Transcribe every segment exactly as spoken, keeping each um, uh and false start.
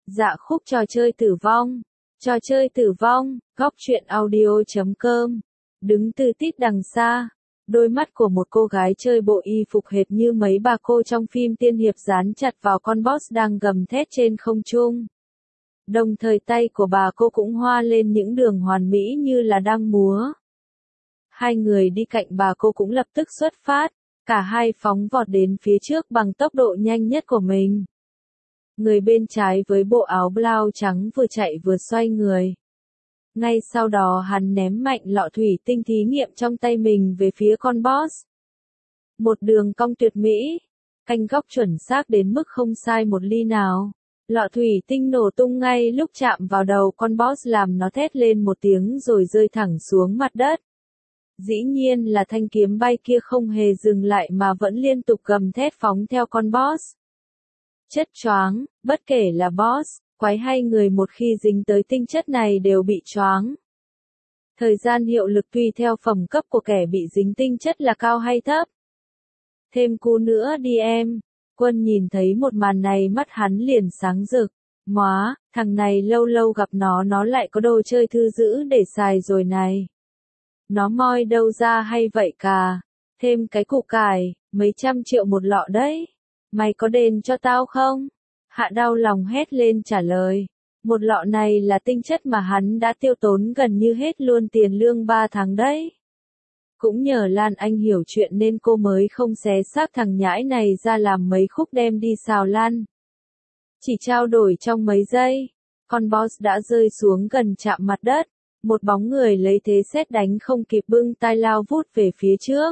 Dạ khúc trò chơi tử vong. Trò chơi tử vong, góc truyện audio chấm com. Đứng từ tít đằng xa, đôi mắt của một cô gái chơi bộ y phục hệt như mấy bà cô trong phim tiên hiệp dán chặt vào con boss đang gầm thét trên không trung. Đồng thời tay của bà cô cũng hoa lên những đường hoàn mỹ như là đang múa. Hai người đi cạnh bà cô cũng lập tức xuất phát, cả hai phóng vọt đến phía trước bằng tốc độ nhanh nhất của mình. Người bên trái với bộ áo blau trắng vừa chạy vừa xoay người. Ngay sau đó hắn ném mạnh lọ thủy tinh thí nghiệm trong tay mình về phía con boss. Một đường cong tuyệt mỹ, canh góc chuẩn xác đến mức không sai một ly nào. Lọ thủy tinh nổ tung ngay lúc chạm vào đầu con boss làm nó thét lên một tiếng rồi rơi thẳng xuống mặt đất. Dĩ nhiên là thanh kiếm bay kia không hề dừng lại mà vẫn liên tục gầm thét phóng theo con boss. Chất choáng, bất kể là boss, quái hay người một khi dính tới tinh chất này đều bị choáng. Thời gian hiệu lực tùy theo phẩm cấp của kẻ bị dính tinh chất là cao hay thấp. Thêm cú nữa đi em. Quân nhìn thấy một màn này mắt hắn liền sáng rực. Móa, thằng này lâu lâu gặp nó nó lại có đồ chơi thư giữ để xài rồi này. Nó moi đâu ra hay vậy cả. Thêm cái củ cải, mấy trăm triệu một lọ đấy. Mày có đền cho tao không? Hạ đau lòng hét lên trả lời. Một lọ này là tinh chất mà hắn đã tiêu tốn gần như hết luôn tiền lương ba tháng đấy. Cũng nhờ Lan Anh hiểu chuyện nên cô mới không xé xác thằng nhãi này ra làm mấy khúc đem đi xào lan. Chỉ trao đổi trong mấy giây, con boss đã rơi xuống gần chạm mặt đất. Một bóng người lấy thế sét đánh không kịp bưng tai lao vút về phía trước.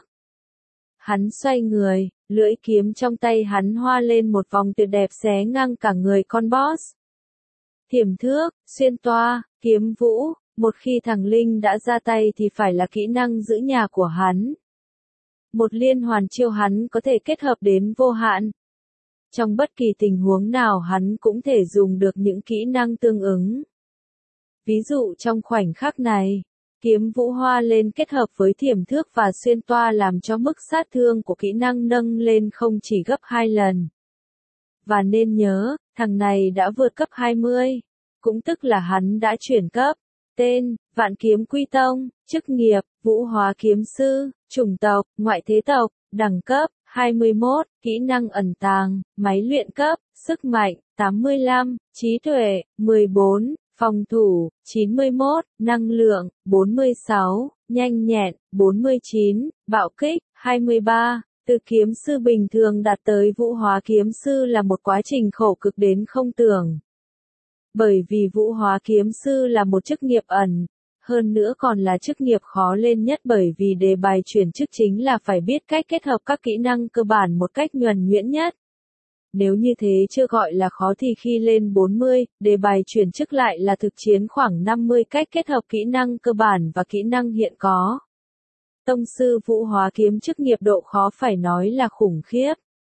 Hắn xoay người, lưỡi kiếm trong tay hắn hoa lên một vòng tuyệt đẹp xé ngang cả người con boss. Thiểm thước, xuyên toa, kiếm vũ, một khi thằng Linh đã ra tay thì phải là kỹ năng giữ nhà của hắn. Một liên hoàn chiêu hắn có thể kết hợp đến vô hạn. Trong bất kỳ tình huống nào hắn cũng thể dùng được những kỹ năng tương ứng. Ví dụ trong khoảnh khắc này, kiếm vũ hoa lên kết hợp với thiểm thước và xuyên toa làm cho mức sát thương của kỹ năng nâng lên không chỉ gấp hai lần. Và nên nhớ, thằng này đã vượt cấp hai mươi, cũng tức là hắn đã chuyển cấp. Tên, Vạn Kiếm Quy Tông, chức nghiệp, Vũ Hóa Kiếm Sư, chủng tộc, ngoại thế tộc, đẳng cấp, hai mươi mốt, kỹ năng ẩn tàng, máy luyện cấp, sức mạnh, tám mươi lăm, trí tuệ, mười bốn, phòng thủ, chín mươi mốt, năng lượng, bốn mươi sáu, nhanh nhẹn, bốn mươi chín, bạo kích, hai mươi ba. Từ kiếm sư bình thường đạt tới vũ hóa kiếm sư là một quá trình khổ cực đến không tưởng. Bởi vì vũ hóa kiếm sư là một chức nghiệp ẩn, hơn nữa còn là chức nghiệp khó lên nhất bởi vì đề bài chuyển chức chính là phải biết cách kết hợp các kỹ năng cơ bản một cách nhuần nhuyễn nhất. Nếu như thế chưa gọi là khó thì khi lên bốn mươi, đề bài chuyển chức lại là thực chiến khoảng năm mươi cách kết hợp kỹ năng cơ bản và kỹ năng hiện có. Tông sư vũ hóa kiếm chức nghiệp độ khó phải nói là khủng khiếp.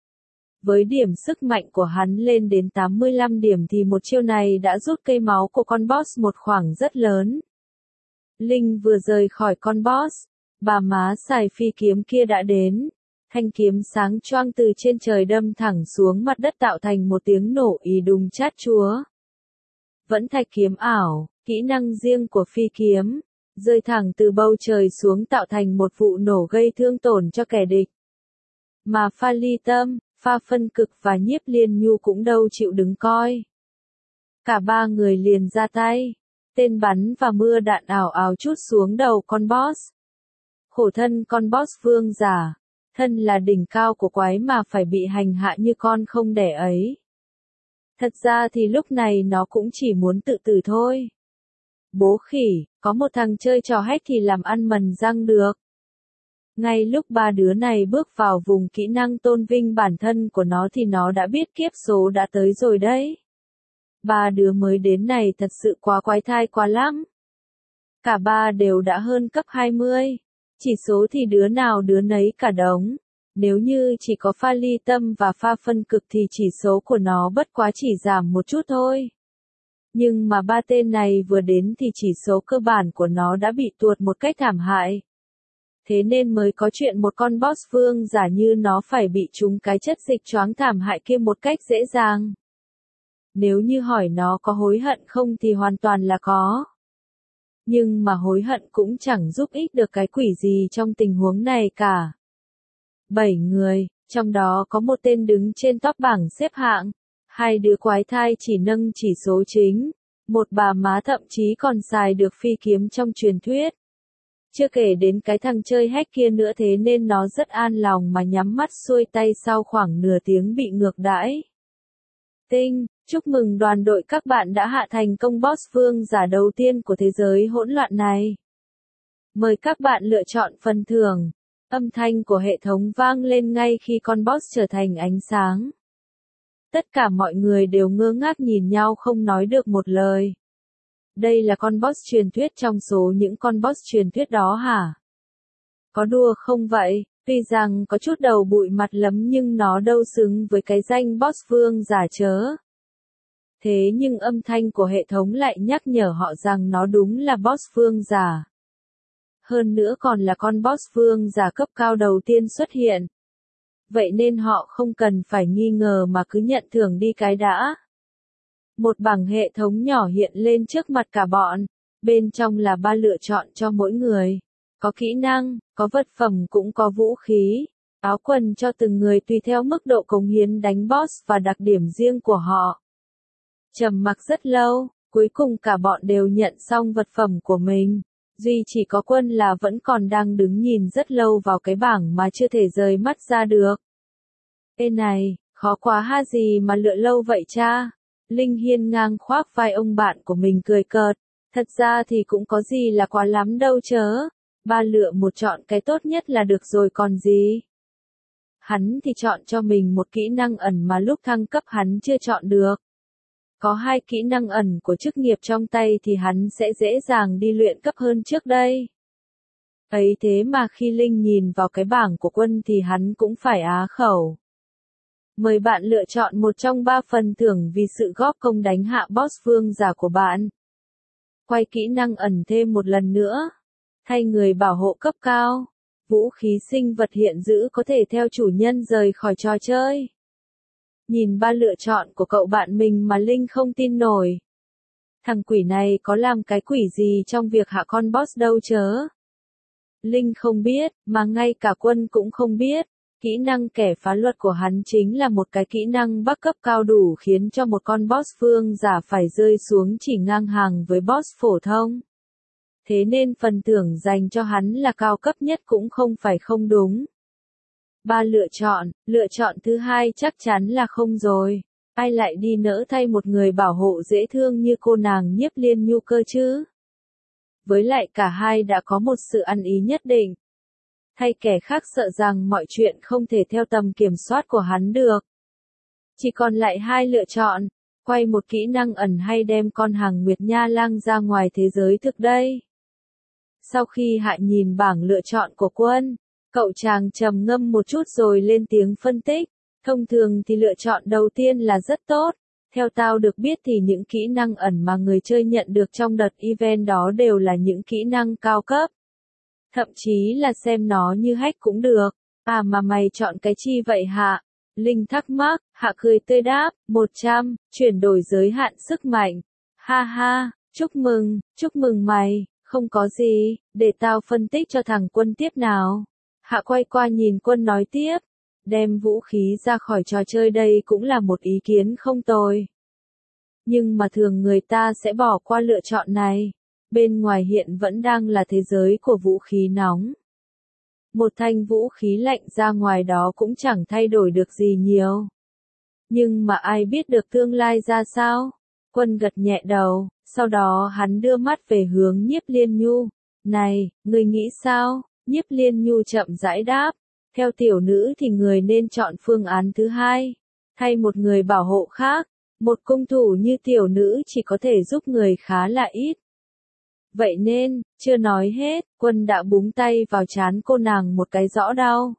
Với điểm sức mạnh của hắn lên đến tám mươi lăm điểm thì một chiêu này đã rút cây máu của con boss một khoảng rất lớn. Linh vừa rời khỏi con boss, bà má xài phi kiếm kia đã đến. Thanh kiếm sáng choang từ trên trời đâm thẳng xuống mặt đất tạo thành một tiếng nổ ì đùng chát chúa. Vẫn thạch kiếm ảo, kỹ năng riêng của phi kiếm, rơi thẳng từ bầu trời xuống tạo thành một vụ nổ gây thương tổn cho kẻ địch. Mà pha ly tâm, pha phân cực và nhiếp liên nhu cũng đâu chịu đứng coi. Cả ba người liền ra tay, tên bắn và mưa đạn ảo ảo trút xuống đầu con boss. Khổ thân con boss vương giả. Thân là đỉnh cao của quái mà phải bị hành hạ như con không đẻ ấy. Thật ra thì lúc này nó cũng chỉ muốn tự tử thôi. Bố khỉ, có một thằng chơi trò hách thì làm ăn mần răng được. Ngay lúc ba đứa này bước vào vùng kỹ năng tôn vinh bản thân của nó thì nó đã biết kiếp số đã tới rồi đấy. Ba đứa mới đến này thật sự quá quái thai quá lắm. Cả ba đều đã hơn cấp hai mươi. Chỉ số thì đứa nào đứa nấy cả đống. Nếu như chỉ có pha ly tâm và pha phân cực thì chỉ số của nó bất quá chỉ giảm một chút thôi. Nhưng mà ba tên này vừa đến thì chỉ số cơ bản của nó đã bị tuột một cách thảm hại. Thế nên mới có chuyện một con boss vương giả như nó phải bị trúng cái chất dịch choáng thảm hại kia một cách dễ dàng. Nếu như hỏi nó có hối hận không thì hoàn toàn là có. Nhưng mà hối hận cũng chẳng giúp ích được cái quỷ gì trong tình huống này cả. Bảy người, trong đó có một tên đứng trên top bảng xếp hạng, hai đứa quái thai chỉ nâng chỉ số chính, một bà má thậm chí còn xài được phi kiếm trong truyền thuyết. Chưa kể đến cái thằng chơi hack kia nữa, thế nên nó rất an lòng mà nhắm mắt xuôi tay sau khoảng nửa tiếng bị ngược đãi. Tinh, chúc mừng đoàn đội các bạn đã hạ thành công boss vương giả đầu tiên của thế giới hỗn loạn này. Mời các bạn lựa chọn phần thưởng. Âm thanh của hệ thống vang lên ngay khi con boss trở thành ánh sáng. Tất cả mọi người đều ngơ ngác nhìn nhau không nói được một lời. Đây là con boss truyền thuyết trong số những con boss truyền thuyết đó hả? Có đùa không vậy? Tuy rằng có chút đầu bụi mặt lắm nhưng nó đâu xứng với cái danh boss vương giả chớ. Thế nhưng âm thanh của hệ thống lại nhắc nhở họ rằng nó đúng là boss vương giả. Hơn nữa còn là con boss vương giả cấp cao đầu tiên xuất hiện. Vậy nên họ không cần phải nghi ngờ mà cứ nhận thưởng đi cái đã. Một bảng hệ thống nhỏ hiện lên trước mặt cả bọn, bên trong là ba lựa chọn cho mỗi người. Có kỹ năng, có vật phẩm cũng có vũ khí, áo quần cho từng người tùy theo mức độ cống hiến đánh boss và đặc điểm riêng của họ. Trầm mặc rất lâu, cuối cùng cả bọn đều nhận xong vật phẩm của mình. Duy chỉ có Quân là vẫn còn đang đứng nhìn rất lâu vào cái bảng mà chưa thể rời mắt ra được. Ê này, khó quá ha gì mà lựa lâu vậy cha? Linh hiên ngang khoác vai ông bạn của mình cười cợt. Thật ra thì cũng có gì là quá lắm đâu chớ. Ba lựa một chọn cái tốt nhất là được rồi còn gì. Hắn thì chọn cho mình một kỹ năng ẩn mà lúc thăng cấp hắn chưa chọn được. Có hai kỹ năng ẩn của chức nghiệp trong tay thì hắn sẽ dễ dàng đi luyện cấp hơn trước đây. Ấy thế mà khi Linh nhìn vào cái bảng của Quân thì hắn cũng phải á khẩu. Mời bạn lựa chọn một trong ba phần thưởng vì sự góp công đánh hạ boss vương giả của bạn. Quay kỹ năng ẩn thêm một lần nữa. Thay người bảo hộ cấp cao. Vũ khí sinh vật hiện giữ có thể theo chủ nhân rời khỏi trò chơi. Nhìn ba lựa chọn của cậu bạn mình mà Linh không tin nổi. Thằng quỷ này có làm cái quỷ gì trong việc hạ con boss đâu chớ. Linh không biết, mà ngay cả Quân cũng không biết. Kỹ năng kẻ phá luật của hắn chính là một cái kỹ năng bắc cấp cao đủ khiến cho một con boss vương giả phải rơi xuống chỉ ngang hàng với boss phổ thông. Thế nên phần thưởng dành cho hắn là cao cấp nhất cũng không phải không đúng. Ba lựa chọn, lựa chọn thứ hai chắc chắn là không rồi. Ai lại đi nỡ thay một người bảo hộ dễ thương như cô nàng Nhiếp Liên Nhu cơ chứ? Với lại cả hai đã có một sự ăn ý nhất định. Thay kẻ khác sợ rằng mọi chuyện không thể theo tầm kiểm soát của hắn được. Chỉ còn lại hai lựa chọn, quay một kỹ năng ẩn hay đem con hàng Nguyệt Nha Lang ra ngoài thế giới thực đây. Sau khi Hạ nhìn bảng lựa chọn của Quân, cậu chàng trầm ngâm một chút rồi lên tiếng phân tích. Thông thường thì lựa chọn đầu tiên là rất tốt. Theo tao được biết thì những kỹ năng ẩn mà người chơi nhận được trong đợt event đó đều là những kỹ năng cao cấp. Thậm chí là xem nó như hack cũng được. À mà mày chọn cái chi vậy Hạ? Linh thắc mắc, Hạ cười tươi đáp, một trăm, chuyển đổi giới hạn sức mạnh. Ha ha, chúc mừng, chúc mừng mày, không có gì, để tao phân tích cho thằng Quân tiếp nào. Hạ quay qua nhìn Quân nói tiếp, đem vũ khí ra khỏi trò chơi đây cũng là một ý kiến không tồi. Nhưng mà thường người ta sẽ bỏ qua lựa chọn này. Bên ngoài hiện vẫn đang là thế giới của vũ khí nóng. Một thanh vũ khí lạnh ra ngoài đó cũng chẳng thay đổi được gì nhiều. Nhưng mà ai biết được tương lai ra sao? Quân gật nhẹ đầu, sau đó hắn đưa mắt về hướng Nhiếp Liên Nhu. Này, người nghĩ sao? Nhiếp Liên Nhu chậm rãi đáp. Theo tiểu nữ thì người nên chọn phương án thứ hai. Thay một người bảo hộ khác, một cung thủ như tiểu nữ chỉ có thể giúp người khá là ít. Vậy nên, chưa nói hết, Quân đã búng tay vào trán cô nàng một cái rõ đau.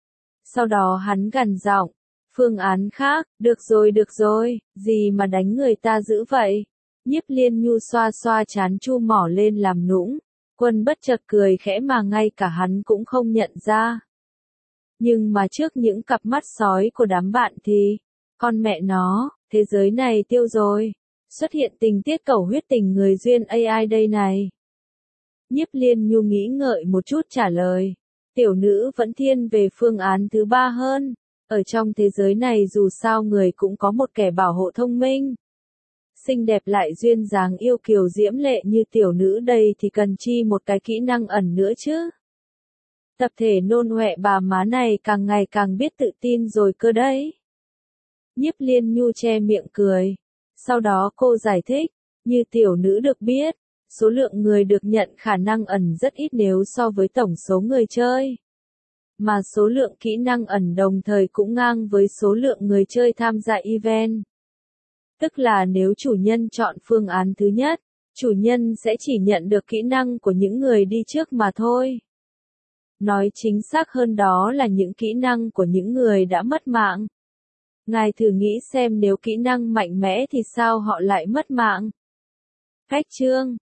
Sau đó hắn gằn giọng, phương án khác, được rồi được rồi, gì mà đánh người ta dữ vậy? Nhiếp Liên Nhu xoa xoa trán chu mỏ lên làm nũng. Quân bất chợt cười khẽ mà ngay cả hắn cũng không nhận ra. Nhưng mà trước những cặp mắt sói của đám bạn thì, con mẹ nó, Thế giới này tiêu rồi. Xuất hiện tình tiết cầu huyết tình người duyên a i đây này. Nhiếp Liên Nhu nghĩ ngợi một chút trả lời. Tiểu nữ vẫn thiên về phương án thứ ba hơn. Ở trong thế giới này dù sao người cũng có một kẻ bảo hộ thông minh. Xinh đẹp lại duyên dáng yêu kiều diễm lệ như tiểu nữ đây thì cần chi một cái kỹ năng ẩn nữa chứ. Tập thể nôn hoẹ bà má này càng ngày càng biết tự tin rồi cơ đấy. Nhiếp Liên Nhu che miệng cười. Sau đó cô giải thích, như tiểu nữ được biết, số lượng người được nhận khả năng ẩn rất ít nếu so với tổng số người chơi. Mà số lượng kỹ năng ẩn đồng thời cũng ngang với số lượng người chơi tham gia event. Tức là nếu chủ nhân chọn phương án thứ nhất, chủ nhân sẽ chỉ nhận được kỹ năng của những người đi trước mà thôi. Nói chính xác hơn đó là những kỹ năng của những người đã mất mạng. Ngài thử nghĩ xem nếu kỹ năng mạnh mẽ thì sao họ lại mất mạng? Cách chương